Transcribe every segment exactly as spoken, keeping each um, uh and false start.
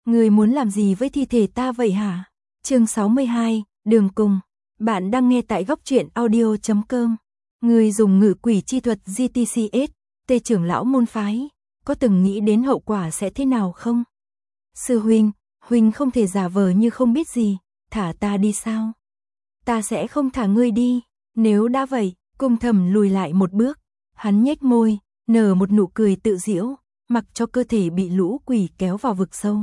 Ngươi muốn làm gì với thi thể ta vậy hả? Chương sáu mươi hai, đường cùng. Bạn đang nghe tại góc truyện audio chấm com. Ngươi dùng ngự quỷ chi thuật giê tê xê ét, Tê trưởng lão môn phái, có từng nghĩ đến hậu quả sẽ thế nào không? Sư huynh, huynh không thể giả vờ như không biết gì, thả ta đi sao? Ta sẽ không thả ngươi đi, nếu đã vậy, Cung Thầm lùi lại một bước, hắn nhếch môi, nở một nụ cười tự giễu, mặc cho cơ thể bị lũ quỷ kéo vào vực sâu.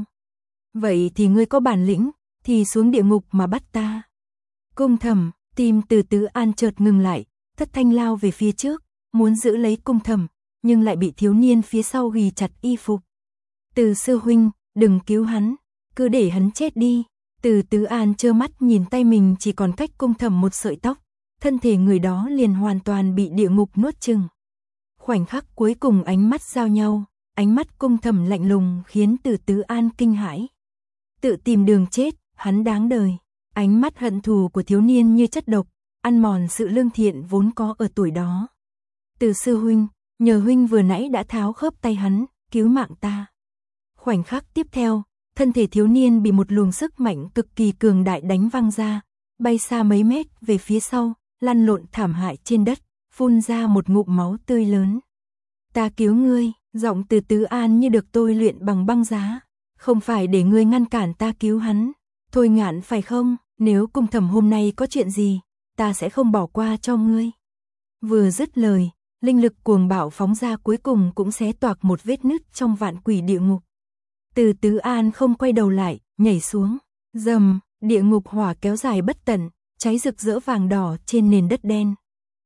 Vậy thì ngươi có bản lĩnh, thì xuống địa ngục mà bắt ta. Cung Thầm, tim Từ Tứ An chợt ngừng lại, thất thanh lao về phía trước, muốn giữ lấy Cung Thầm, nhưng lại bị thiếu niên phía sau ghi chặt y phục. Từ sư huynh, đừng cứu hắn, cứ để hắn chết đi. Từ Tứ An trơ mắt nhìn tay mình chỉ còn cách Cung Thầm một sợi tóc, thân thể người đó liền hoàn toàn bị địa ngục nuốt chửng. Khoảnh khắc cuối cùng ánh mắt giao nhau, ánh mắt Cung Thầm lạnh lùng khiến Từ Tứ An kinh hãi. Tự tìm đường chết, hắn đáng đời. Ánh mắt hận thù của thiếu niên như chất độc, ăn mòn sự lương thiện vốn có ở tuổi đó. Từ sư huynh, nhờ huynh vừa nãy đã tháo khớp tay hắn, cứu mạng ta. Khoảnh khắc tiếp theo, thân thể thiếu niên bị một luồng sức mạnh cực kỳ cường đại đánh văng ra, bay xa mấy mét về phía sau, lăn lộn thảm hại trên đất, phun ra một ngụm máu tươi lớn. Ta cứu ngươi, giọng Từ Tứ An như được tôi luyện bằng băng giá. Không phải để ngươi ngăn cản ta cứu hắn. Thôi Ngạn phải không, nếu Cung Thầm hôm nay có chuyện gì, ta sẽ không bỏ qua cho ngươi. Vừa dứt lời, linh lực cuồng bạo phóng ra cuối cùng cũng xé toạc một vết nứt trong vạn quỷ địa ngục. Từ Tứ An không quay đầu lại, nhảy xuống. Rầm, địa ngục hỏa kéo dài bất tận, cháy rực rỡ vàng đỏ trên nền đất đen.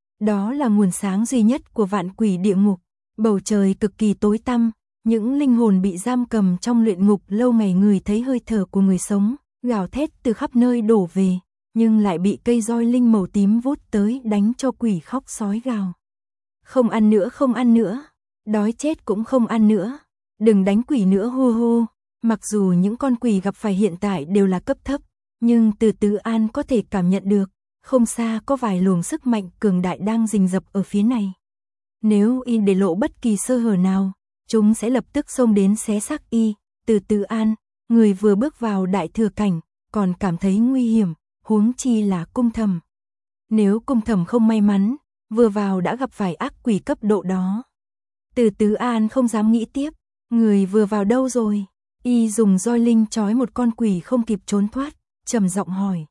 Đó là nguồn sáng duy nhất của vạn quỷ địa ngục. Bầu trời cực kỳ tối tăm, những linh hồn bị giam cầm trong luyện ngục lâu ngày người thấy hơi thở của người sống, gào thét từ khắp nơi đổ về, nhưng lại bị cây roi linh màu tím vút tới đánh cho quỷ khóc sói gào. Không ăn nữa, không ăn nữa, đói chết cũng không ăn nữa, đừng đánh quỷ nữa hô hô. Mặc dù những con quỷ gặp phải hiện tại đều là cấp thấp, nhưng Từ Tứ An có thể cảm nhận được, không xa có vài luồng sức mạnh cường đại đang rình rập ở phía này. Nếu y để lộ bất kỳ sơ hở nào, chúng sẽ lập tức xông đến xé xác y. Từ Tứ An, người vừa bước vào đại thừa cảnh, còn cảm thấy nguy hiểm, huống chi là Cung Thầm. Nếu Cung Thầm không may mắn, vừa vào đã gặp phải ác quỷ cấp độ đó. Từ Tứ An không dám nghĩ tiếp, người vừa vào đâu rồi? Y dùng roi linh trói một con quỷ không kịp trốn thoát, trầm giọng hỏi.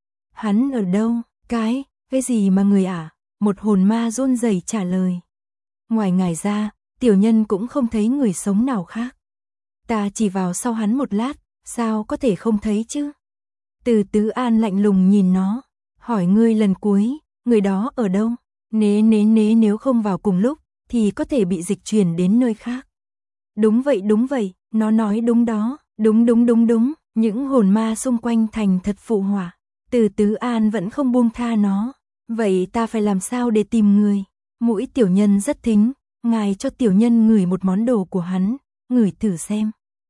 Hắn ở đâu? Cái, cái gì mà người ả? À? Một hồn ma run rẩy trả lời. Ngoài ngài ra, tiểu nhân cũng không thấy người sống nào khác. Ta chỉ vào sau hắn một lát, sao có thể không thấy chứ? Từ Tứ An lạnh lùng nhìn nó, hỏi ngươi lần cuối, người đó ở đâu? Nế nế nế nếu không vào cùng lúc, thì có thể bị dịch chuyển đến nơi khác. Đúng vậy đúng vậy, nó nói đúng đó, đúng đúng đúng đúng, những hồn ma xung quanh thành thật phụ họa. Từ Tứ An vẫn không buông tha nó, vậy ta phải làm sao để tìm người? Mũi tiểu nhân rất thính, ngài cho tiểu nhân ngửi một món đồ của hắn, ngửi thử xem.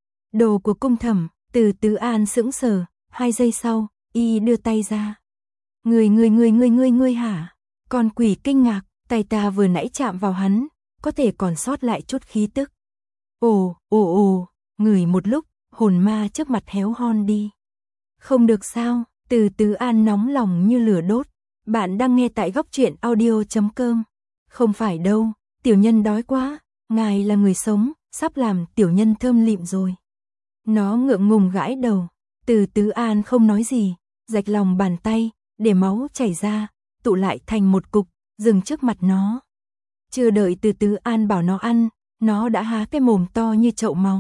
Đồ của Cung Thầm. Từ Tứ An sững sờ, hai giây sau, y đưa tay ra. Người người người người người người hả? Con quỷ kinh ngạc, tay ta vừa nãy chạm vào hắn, có thể còn sót lại chút khí tức. Ồ, ồ ồ, ngửi một lúc, hồn ma trước mặt héo hon đi. Không được sao? Từ Tứ An nóng lòng như lửa đốt. Bạn đang nghe tại góc truyện audio chấm com. Không phải đâu, tiểu nhân đói quá, ngài là người sống, sắp làm tiểu nhân thơm lịm rồi. Nó ngượng ngùng gãi đầu. Từ Tứ An không nói gì, rạch lòng bàn tay, để máu chảy ra, tụ lại thành một cục, dừng trước mặt nó. Chưa đợi Từ Tứ An bảo nó ăn, nó đã há cái mồm to như chậu máu.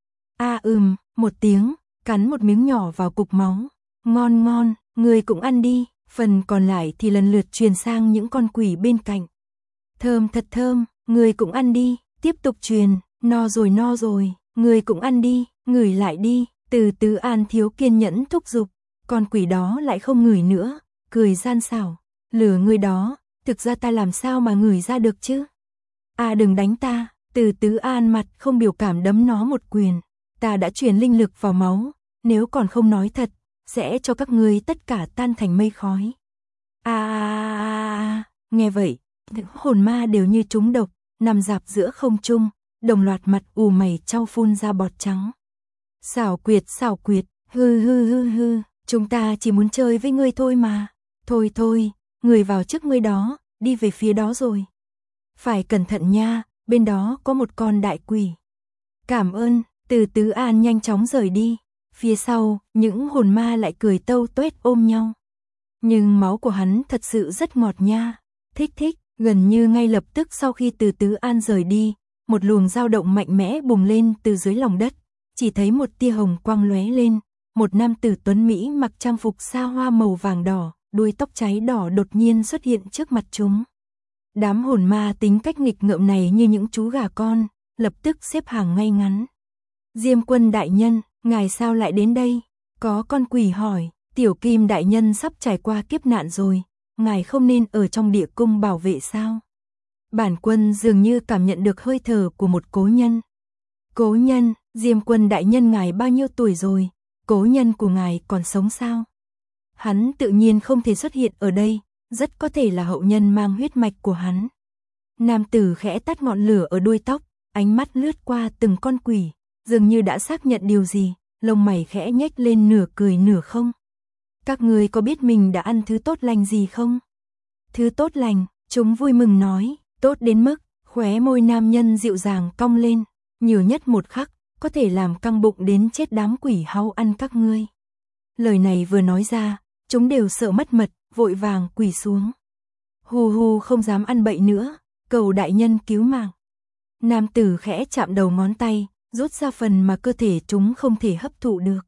A à, ừm, một tiếng, cắn một miếng nhỏ vào cục máu. Ngon ngon, người cũng ăn đi, phần còn lại thì lần lượt truyền sang những con quỷ bên cạnh. Thơm thật thơm, người cũng ăn đi, tiếp tục truyền, no rồi no rồi, người cũng ăn đi, ngửi lại đi. Từ Tứ An thiếu kiên nhẫn thúc giục, con quỷ đó lại không ngửi nữa, cười gian xảo, lừa người đó, thực ra ta làm sao mà ngửi ra được chứ? À đừng đánh ta. Từ Tứ An mặt không biểu cảm đấm nó một quyền. Ta đã truyền linh lực vào máu, nếu còn không nói thật, sẽ cho các ngươi tất cả tan thành mây khói. À, nghe vậy, hồn ma đều như trúng độc, nằm rạp giữa không trung, đồng loạt mặt ù mày trao phun ra bọt trắng. Xảo quyệt xảo quyệt, hư hư hư hư, chúng ta chỉ muốn chơi với ngươi thôi mà. Thôi thôi, người vào trước ngươi đó, đi về phía đó rồi. Phải cẩn thận nha, bên đó có một con đại quỷ. Cảm ơn, Từ Tứ An nhanh chóng rời đi. Phía sau, những hồn ma lại cười tâu tuét ôm nhau. Nhưng máu của hắn thật sự rất ngọt nha. Thích thích, gần như ngay lập tức sau khi Từ Tứ An rời đi, một luồng dao động mạnh mẽ bùng lên từ dưới lòng đất. Chỉ thấy một tia hồng quang lóe lên, một nam tử tuấn Mỹ mặc trang phục sa hoa màu vàng đỏ, đuôi tóc cháy đỏ đột nhiên xuất hiện trước mặt chúng. Đám hồn ma tính cách nghịch ngợm này như những chú gà con, lập tức xếp hàng ngay ngắn. Diêm Quân đại nhân, ngài sao lại đến đây? Có con quỷ hỏi, Tiểu Kim đại nhân sắp trải qua kiếp nạn rồi, ngài không nên ở trong địa cung bảo vệ sao? Bản quân dường như cảm nhận được hơi thở của một cố nhân. Cố nhân, Diêm Quân đại nhân ngài bao nhiêu tuổi rồi? Cố nhân của ngài còn sống sao? Hắn tự nhiên không thể xuất hiện ở đây, rất có thể là hậu nhân mang huyết mạch của hắn. Nam tử khẽ tắt ngọn lửa ở đuôi tóc, ánh mắt lướt qua từng con quỷ, dường như đã xác nhận điều gì, lông mày khẽ nhếch lên nửa cười nửa không. Các người có biết mình đã ăn thứ tốt lành gì không? Thứ tốt lành, chúng vui mừng nói, tốt đến mức, khóe môi nam nhân dịu dàng cong lên, nhiều nhất một khắc, có thể làm căng bụng đến chết đám quỷ hao ăn các ngươi. Lời này vừa nói ra, chúng đều sợ mất mật, vội vàng quỳ xuống. Hù hù không dám ăn bậy nữa, cầu đại nhân cứu mạng. Nam tử khẽ chạm đầu ngón tay, rút ra phần mà cơ thể chúng không thể hấp thụ được.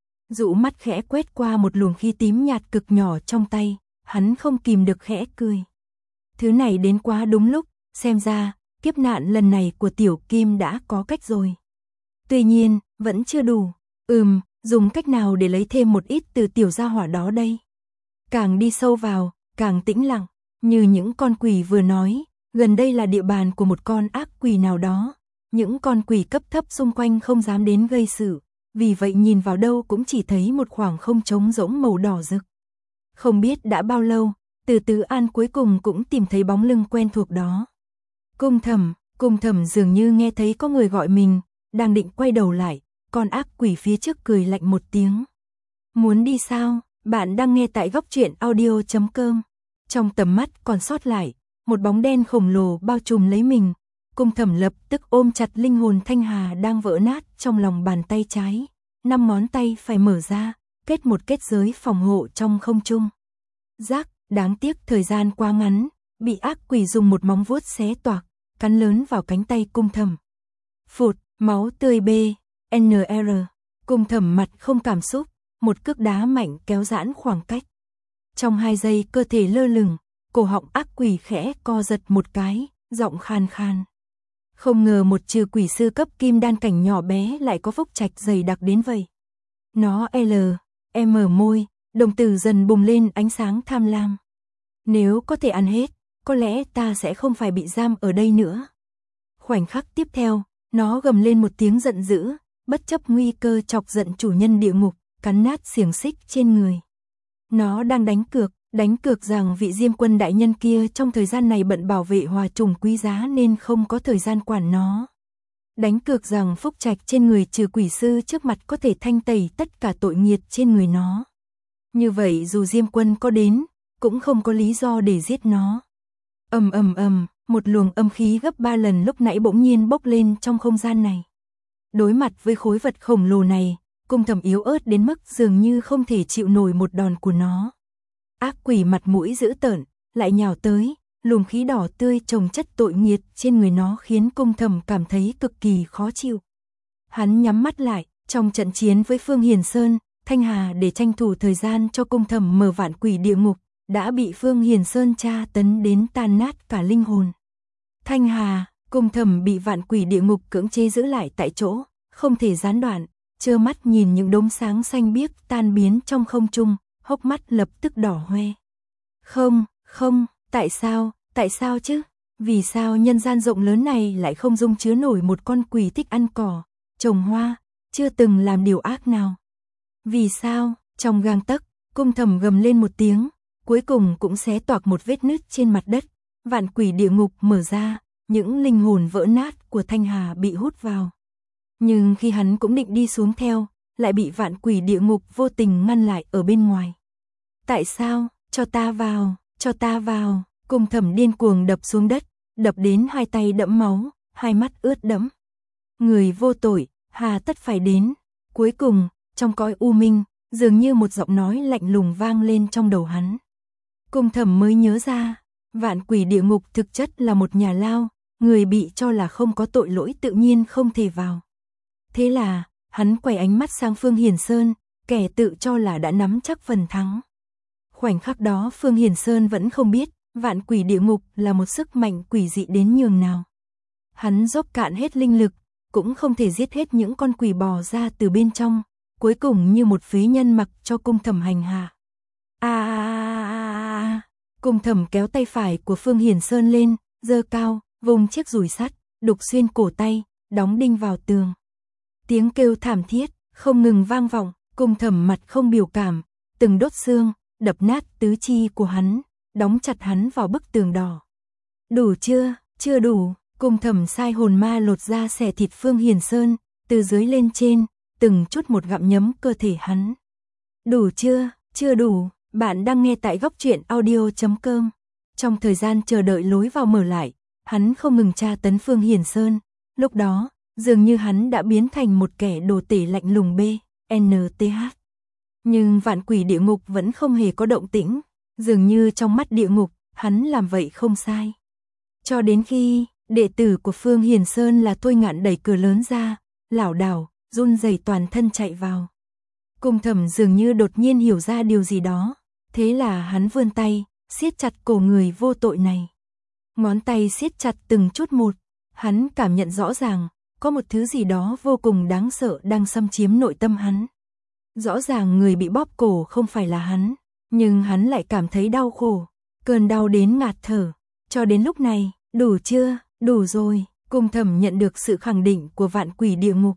Dụ mắt khẽ quét qua một luồng khí tím nhạt cực nhỏ trong tay, hắn không kìm được khẽ cười. Thứ này đến quá đúng lúc, xem ra, kiếp nạn lần này của Tiểu Kim đã có cách rồi. Tuy nhiên, vẫn chưa đủ. Ừm, dùng cách nào để lấy thêm một ít từ tiểu gia hỏa đó đây? Càng đi sâu vào, càng tĩnh lặng, như những con quỷ vừa nói, gần đây là địa bàn của một con ác quỷ nào đó. Những con quỷ cấp thấp xung quanh không dám đến gây sự, vì vậy nhìn vào đâu cũng chỉ thấy một khoảng không trống rỗng màu đỏ rực. Không biết đã bao lâu, Từ Tứ An cuối cùng cũng tìm thấy bóng lưng quen thuộc đó. Cung Thẩm, Cung Thẩm dường như nghe thấy có người gọi mình, đang định quay đầu lại, con ác quỷ phía trước cười lạnh một tiếng. Muốn đi sao? Bạn đang nghe tại góc truyện audio chấm com. Trong tầm mắt còn sót lại, một bóng đen khổng lồ bao trùm lấy mình. Cung Thẩm lập tức ôm chặt linh hồn Thanh Hà đang vỡ nát trong lòng bàn tay trái. Năm ngón tay phải mở ra, kết một kết giới phòng hộ trong không trung. Rác, đáng tiếc thời gian quá ngắn, bị ác quỷ dùng một móng vuốt xé toạc, cắn lớn vào cánh tay Cung Thẩm. Phụt, máu tươi B, N R. Cung Thẩm mặt không cảm xúc, một cước đá mạnh kéo giãn khoảng cách. Trong hai giây cơ thể lơ lửng, cổ họng ác quỷ khẽ co giật một cái, giọng khan khan. Không ngờ một trừ quỷ sư cấp kim đan cảnh nhỏ bé lại có phúc trạch dày đặc đến vậy. Nó L, M môi, đồng tử dần bùng lên ánh sáng tham lam. Nếu có thể ăn hết, có lẽ ta sẽ không phải bị giam ở đây nữa. Khoảnh khắc tiếp theo, nó gầm lên một tiếng giận dữ, bất chấp nguy cơ chọc giận chủ nhân địa ngục, cắn nát xiềng xích trên người. Nó đang đánh cược, đánh cược rằng vị Diêm Quân đại nhân kia trong thời gian này bận bảo vệ hòa trùng quý giá nên không có thời gian quản nó. Đánh cược rằng phúc trạch trên người trừ quỷ sư trước mặt có thể thanh tẩy tất cả tội nghiệt trên người nó. Như vậy dù Diêm Quân có đến, cũng không có lý do để giết nó. Ầm ầm ầm, một luồng âm khí gấp ba lần lúc nãy bỗng nhiên bốc lên trong không gian này. Đối mặt với khối vật khổng lồ này, Cung Thẩm yếu ớt đến mức dường như không thể chịu nổi một đòn của nó. Ác quỷ mặt mũi dữ tợn, lại nhào tới, luồng khí đỏ tươi chồng chất tội nghiệt trên người nó khiến Cung Thẩm cảm thấy cực kỳ khó chịu. Hắn nhắm mắt lại, trong trận chiến với Phương Hiền Sơn, Thanh Hà để tranh thủ thời gian cho Cung Thẩm mở vạn quỷ địa ngục, đã bị Phương Hiền Sơn tra tấn đến tan nát cả linh hồn. Thanh Hà, Cung Thẩm bị vạn quỷ địa ngục cưỡng chế giữ lại tại chỗ, không thể gián đoạn, trơ mắt nhìn những đốm sáng xanh biếc tan biến trong không trung, hốc mắt lập tức đỏ hoe. Không, không, tại sao, tại sao chứ? Vì sao nhân gian rộng lớn này lại không dung chứa nổi một con quỷ thích ăn cỏ, trồng hoa, chưa từng làm điều ác nào? Vì sao? Trong gang tấc, Cung Thẩm gầm lên một tiếng, cuối cùng cũng xé toạc một vết nứt trên mặt đất, vạn quỷ địa ngục mở ra, những linh hồn vỡ nát của Thanh Hà bị hút vào. Nhưng khi hắn cũng định đi xuống theo, lại bị vạn quỷ địa ngục vô tình ngăn lại ở bên ngoài. Tại sao? Cho ta vào, cho ta vào, Cung Thẩm điên cuồng đập xuống đất, đập đến hai tay đẫm máu, hai mắt ướt đẫm. Người vô tội, hà tất phải đến. Cuối cùng, trong cõi u minh, dường như một giọng nói lạnh lùng vang lên trong đầu hắn. Cung Thẩm mới nhớ ra, vạn quỷ địa ngục thực chất là một nhà lao, người bị cho là không có tội lỗi tự nhiên không thể vào. Thế là, hắn quay ánh mắt sang Phương Hiền Sơn, kẻ tự cho là đã nắm chắc phần thắng. Khoảnh khắc đó Phương Hiền Sơn vẫn không biết, vạn quỷ địa ngục là một sức mạnh quỷ dị đến nhường nào. Hắn dốc cạn hết linh lực, cũng không thể giết hết những con quỷ bò ra từ bên trong, cuối cùng như một phế nhân mặc cho Cung Thẩm hành hạ. A a a a. Cung Thẩm kéo tay phải của Phương Hiền Sơn lên, giơ cao, vùng chiếc dùi sắt, đục xuyên cổ tay, đóng đinh vào tường. Tiếng kêu thảm thiết không ngừng vang vọng, Cung Thẩm mặt không biểu cảm, từng đốt xương, đập nát tứ chi của hắn, đóng chặt hắn vào bức tường đỏ. Đủ chưa? Chưa đủ. Cung Thẩm sai hồn ma lột da xẻ thịt Phương Hiền Sơn, từ dưới lên trên, từng chút một gặm nhấm cơ thể hắn. Đủ chưa? Chưa đủ. Bạn đang nghe tại góc truyện audio chấm com. Trong thời gian chờ đợi lối vào mở lại, hắn không ngừng tra tấn Phương Hiền Sơn. Lúc đó, dường như hắn đã biến thành một kẻ đồ tể lạnh lùng B, N T H. Nhưng vạn quỷ địa ngục vẫn không hề có động tĩnh, dường như trong mắt địa ngục, hắn làm vậy không sai. Cho đến khi, đệ tử của Phương Hiền Sơn là Thôi Ngạn đẩy cửa lớn ra, lảo đảo, run rẩy toàn thân chạy vào. Cung Thẩm dường như đột nhiên hiểu ra điều gì đó, thế là hắn vươn tay, siết chặt cổ người vô tội này. Ngón tay siết chặt từng chút một, hắn cảm nhận rõ ràng, có một thứ gì đó vô cùng đáng sợ đang xâm chiếm nội tâm hắn. Rõ ràng người bị bóp cổ không phải là hắn, nhưng hắn lại cảm thấy đau khổ, cơn đau đến ngạt thở. Cho đến lúc này, đủ chưa? Đủ rồi. Cung Thẩm nhận được sự khẳng định của vạn quỷ địa ngục.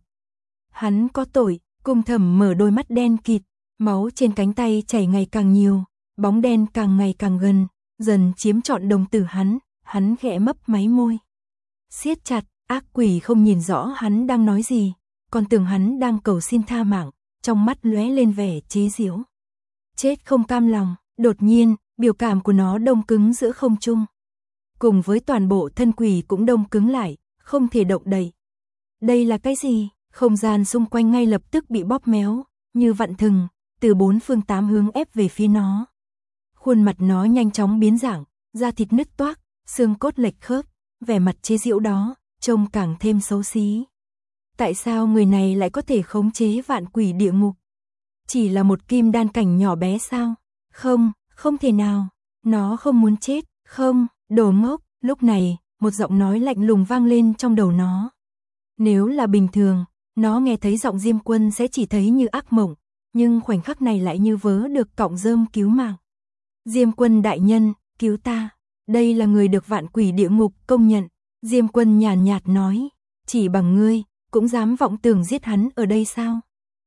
Hắn có tội. Cung Thẩm mở đôi mắt đen kịt, máu trên cánh tay chảy ngày càng nhiều, bóng đen càng ngày càng gần, dần chiếm trọn đồng tử hắn, hắn khẽ mấp máy môi. Siết chặt, ác quỷ không nhìn rõ hắn đang nói gì, còn tưởng hắn đang cầu xin tha mạng, trong mắt lóe lên vẻ chế giễu. Chết không cam lòng, đột nhiên, biểu cảm của nó đông cứng giữa không trung. Cùng với toàn bộ thân quỷ cũng đông cứng lại, không thể động đậy. Đây là cái gì? Không gian xung quanh ngay lập tức bị bóp méo, như vặn thừng, từ bốn phương tám hướng ép về phía nó. Khuôn mặt nó nhanh chóng biến dạng, da thịt nứt toác, xương cốt lệch khớp, vẻ mặt chế giễu đó, trông càng thêm xấu xí. Tại sao người này lại có thể khống chế vạn quỷ địa ngục? Chỉ là một kim đan cảnh nhỏ bé sao? Không, không thể nào. Nó không muốn chết, không, đồ ngốc. Lúc này, một giọng nói lạnh lùng vang lên trong đầu nó. Nếu là bình thường, nó nghe thấy giọng Diêm Quân sẽ chỉ thấy như ác mộng, nhưng khoảnh khắc này lại như vớ được cọng rơm cứu mạng. Diêm Quân đại nhân, cứu ta. Đây là người được vạn quỷ địa ngục công nhận. Diêm Quân nhàn nhạt nói, chỉ bằng ngươi, cũng dám vọng tưởng giết hắn ở đây sao?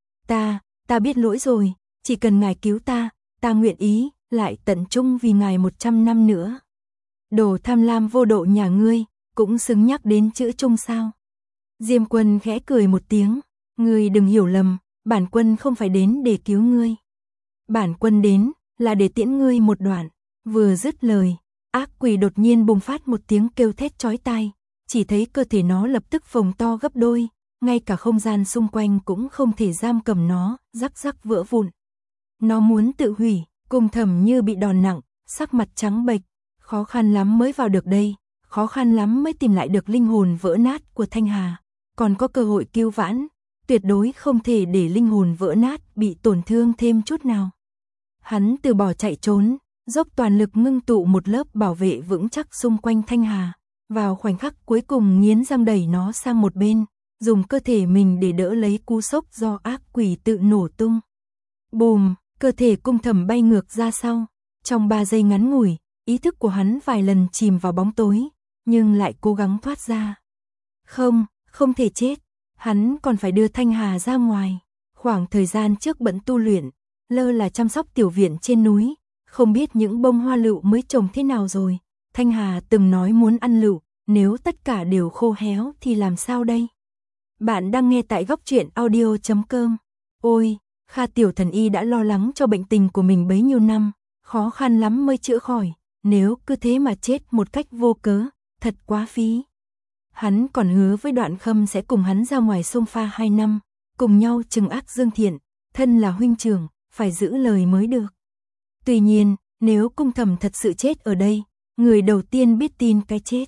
Ta, ta biết lỗi rồi, chỉ cần ngài cứu ta, ta nguyện ý, lại tận trung vì ngài một trăm năm nữa. Đồ tham lam vô độ nhà ngươi, cũng xứng nhắc đến chữ trung sao? Diêm Quân khẽ cười một tiếng, ngươi đừng hiểu lầm, bản quân không phải đến để cứu ngươi. Bản quân đến, là để tiễn ngươi một đoạn. Vừa dứt lời, ác quỷ đột nhiên bùng phát một tiếng kêu thét chói tai, chỉ thấy cơ thể nó lập tức phồng to gấp đôi, ngay cả không gian xung quanh cũng không thể giam cầm nó, rắc rắc vỡ vụn. Nó muốn tự hủy, Cung Thẩm như bị đòn nặng, sắc mặt trắng bệch, khó khăn lắm mới vào được đây, khó khăn lắm mới tìm lại được linh hồn vỡ nát của Thanh Hà, còn có cơ hội cứu vãn, tuyệt đối không thể để linh hồn vỡ nát bị tổn thương thêm chút nào. Hắn từ bỏ chạy trốn, dốc toàn lực ngưng tụ một lớp bảo vệ vững chắc xung quanh Thanh Hà, vào khoảnh khắc cuối cùng nghiến răng đẩy nó sang một bên, dùng cơ thể mình để đỡ lấy cú sốc do ác quỷ tự nổ tung. Bùm, cơ thể Cung Thẩm bay ngược ra sau, trong ba giây ngắn ngủi, ý thức của hắn vài lần chìm vào bóng tối, nhưng lại cố gắng thoát ra. Không, không thể chết, hắn còn phải đưa Thanh Hà ra ngoài. Khoảng thời gian trước bận tu luyện, lơ là chăm sóc tiểu viện trên núi, không biết những bông hoa lựu mới trồng thế nào rồi. Thanh Hà từng nói muốn ăn lựu, nếu tất cả đều khô héo thì làm sao đây? Bạn đang nghe tại góc truyện audio chấm com. Ôi, Kha tiểu thần y đã lo lắng cho bệnh tình của mình bấy nhiêu năm, khó khăn lắm mới chữa khỏi, nếu cứ thế mà chết một cách vô cớ, thật quá phí. Hắn còn hứa với Đoạn Khâm sẽ cùng hắn ra ngoài sông pha hai năm, cùng nhau trừng ác dương thiện, thân là huynh trưởng, phải giữ lời mới được. Tuy nhiên, nếu Cung Thầm thật sự chết ở đây, người đầu tiên biết tin cái chết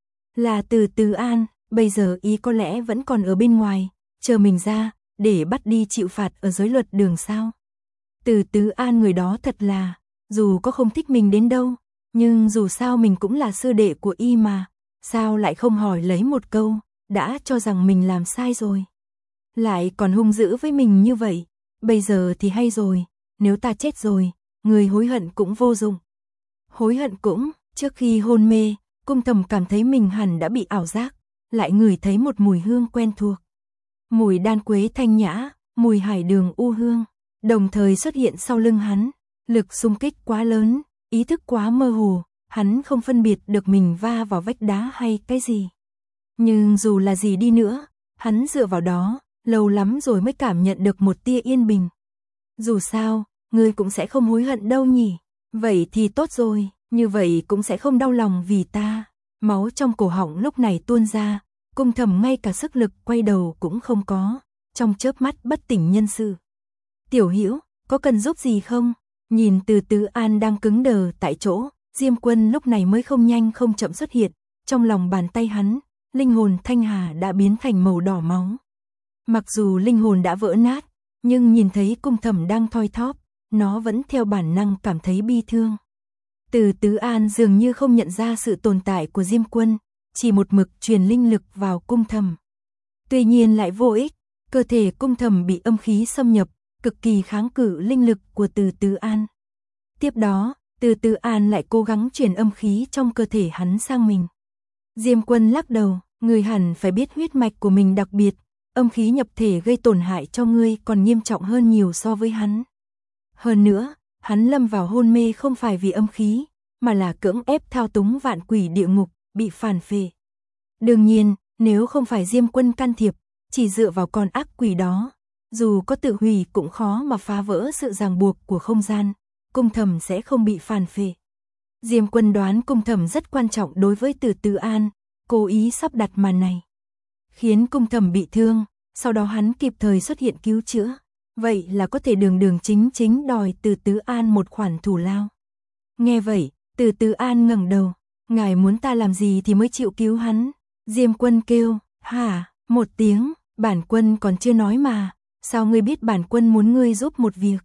là Từ Từ An, bây giờ ý có lẽ vẫn còn ở bên ngoài, chờ mình ra, để bắt đi chịu phạt ở giới luật đường sao. Từ Từ An người đó thật là, dù có không thích mình đến đâu, nhưng dù sao mình cũng là sư đệ của y mà, sao lại không hỏi lấy một câu, đã cho rằng mình làm sai rồi. Lại còn hung dữ với mình như vậy, bây giờ thì hay rồi, nếu ta chết rồi, người hối hận cũng vô dụng. Hối hận cũng, trước khi hôn mê, Cung Thầm cảm thấy mình hẳn đã bị ảo giác, lại ngửi thấy một mùi hương quen thuộc. Mùi đan quế thanh nhã, mùi hải đường u hương, đồng thời xuất hiện sau lưng hắn, lực xung kích quá lớn, ý thức quá mơ hồ, hắn không phân biệt được mình va vào vách đá hay cái gì. Nhưng dù là gì đi nữa, hắn dựa vào đó, lâu lắm rồi mới cảm nhận được một tia yên bình. Dù sao, ngươi cũng sẽ không hối hận đâu nhỉ, vậy thì tốt rồi, như vậy cũng sẽ không đau lòng vì ta. Máu trong cổ họng lúc này tuôn ra, Cung Thầm ngay cả sức lực quay đầu cũng không có, trong chớp mắt bất tỉnh nhân sự. Tiểu Hữu, có cần giúp gì không? Nhìn Từ Từ An đang cứng đờ tại chỗ, Diêm Quân lúc này mới không nhanh không chậm xuất hiện, trong lòng bàn tay hắn, linh hồn Thanh Hà đã biến thành màu đỏ máu. Mặc dù linh hồn đã vỡ nát, nhưng nhìn thấy Cung Thầm đang thoi thóp, nó vẫn theo bản năng cảm thấy bi thương. Từ Từ An dường như không nhận ra sự tồn tại của Diêm Quân, chỉ một mực truyền linh lực vào Cung Thầm. Tuy nhiên lại vô ích, cơ thể Cung Thầm bị âm khí xâm nhập, cực kỳ kháng cự linh lực của Từ Từ An. Tiếp đó, Từ Từ An lại cố gắng truyền âm khí trong cơ thể hắn sang mình. Diêm Quân lắc đầu, người hẳn phải biết huyết mạch của mình đặc biệt, âm khí nhập thể gây tổn hại cho ngươi còn nghiêm trọng hơn nhiều so với hắn. Hơn nữa, hắn lâm vào hôn mê không phải vì âm khí, mà là cưỡng ép thao túng vạn quỷ địa ngục, bị phản phệ. Đương nhiên, nếu không phải Diêm Quân can thiệp, chỉ dựa vào con ác quỷ đó, dù có tự hủy cũng khó mà phá vỡ sự ràng buộc của không gian, Cung Thầm sẽ không bị phản phệ. Diêm Quân đoán Cung Thầm rất quan trọng đối với Từ Từ An, cố ý sắp đặt màn này, khiến Cung Thầm bị thương, sau đó hắn kịp thời xuất hiện cứu chữa, vậy là có thể đường đường chính chính đòi Từ Từ An một khoản thù lao. Nghe vậy, Từ Từ An ngẩng đầu, ngài muốn ta làm gì thì mới chịu cứu hắn? Diêm Quân kêu, hả, một tiếng, bản quân còn chưa nói mà, sao ngươi biết bản quân muốn ngươi giúp một việc?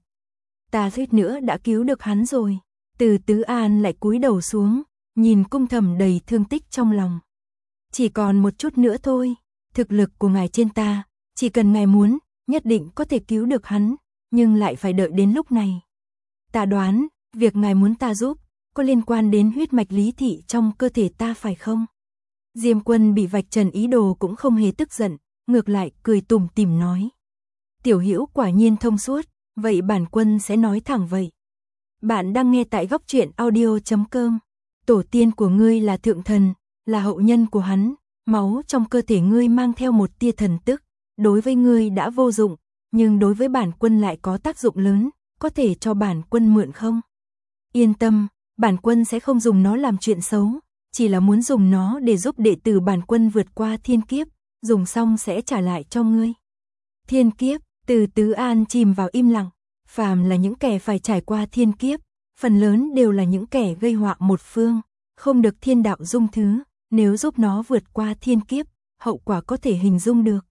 Ta suýt nữa đã cứu được hắn rồi. Từ Từ An lại cúi đầu xuống, nhìn Cung Thầm đầy thương tích trong lòng. Chỉ còn một chút nữa thôi, thực lực của ngài trên ta, chỉ cần ngài muốn, nhất định có thể cứu được hắn, nhưng lại phải đợi đến lúc này. Ta đoán, việc ngài muốn ta giúp, có liên quan đến huyết mạch lý thị trong cơ thể ta phải không? Diêm Quân bị vạch trần ý đồ cũng không hề tức giận, ngược lại cười tủm tỉm nói. Tiểu Hữu quả nhiên thông suốt, vậy bản quân sẽ nói thẳng vậy. Bạn đang nghe tại góc truyện audio chấm com. Tổ tiên của ngươi là thượng thần, là hậu nhân của hắn, máu trong cơ thể ngươi mang theo một tia thần tức, đối với ngươi đã vô dụng, nhưng đối với bản quân lại có tác dụng lớn, có thể cho bản quân mượn không? Yên tâm, bản quân sẽ không dùng nó làm chuyện xấu, chỉ là muốn dùng nó để giúp đệ tử bản quân vượt qua thiên kiếp, dùng xong sẽ trả lại cho ngươi. Thiên kiếp, Từ Từ An chìm vào im lặng, phàm là những kẻ phải trải qua thiên kiếp, phần lớn đều là những kẻ gây họa một phương, không được thiên đạo dung thứ, nếu giúp nó vượt qua thiên kiếp, hậu quả có thể hình dung được.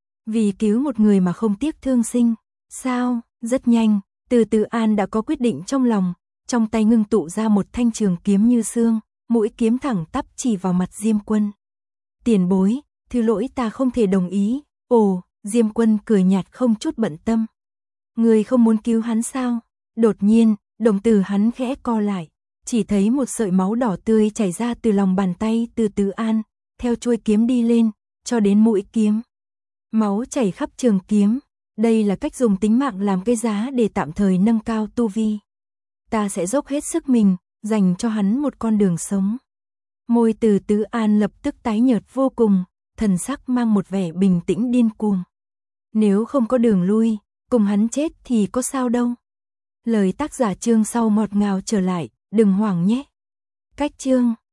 Vì cứu một người mà không tiếc thương sinh, sao? Rất nhanh, Từ Từ An đã có quyết định trong lòng, trong tay ngưng tụ ra một thanh trường kiếm như xương, mũi kiếm thẳng tắp chỉ vào mặt Diêm Quân. Tiền bối, thứ lỗi ta không thể đồng ý. Ồ, Diêm Quân cười nhạt không chút bận tâm. Người không muốn cứu hắn sao? Đột nhiên, đồng tử hắn khẽ co lại, chỉ thấy một sợi máu đỏ tươi chảy ra từ lòng bàn tay Từ Từ An, theo chuôi kiếm đi lên, cho đến mũi kiếm. Máu chảy khắp trường kiếm, đây là cách dùng tính mạng làm cái giá để tạm thời nâng cao tu vi. Ta sẽ dốc hết sức mình, dành cho hắn một con đường sống. Môi Từ Từ An lập tức tái nhợt vô cùng, thần sắc mang một vẻ bình tĩnh điên cuồng. Nếu không có đường lui, cùng hắn chết thì có sao đâu. Lời tác giả chương sau ngọt ngào trở lại, đừng hoảng nhé. Cách chương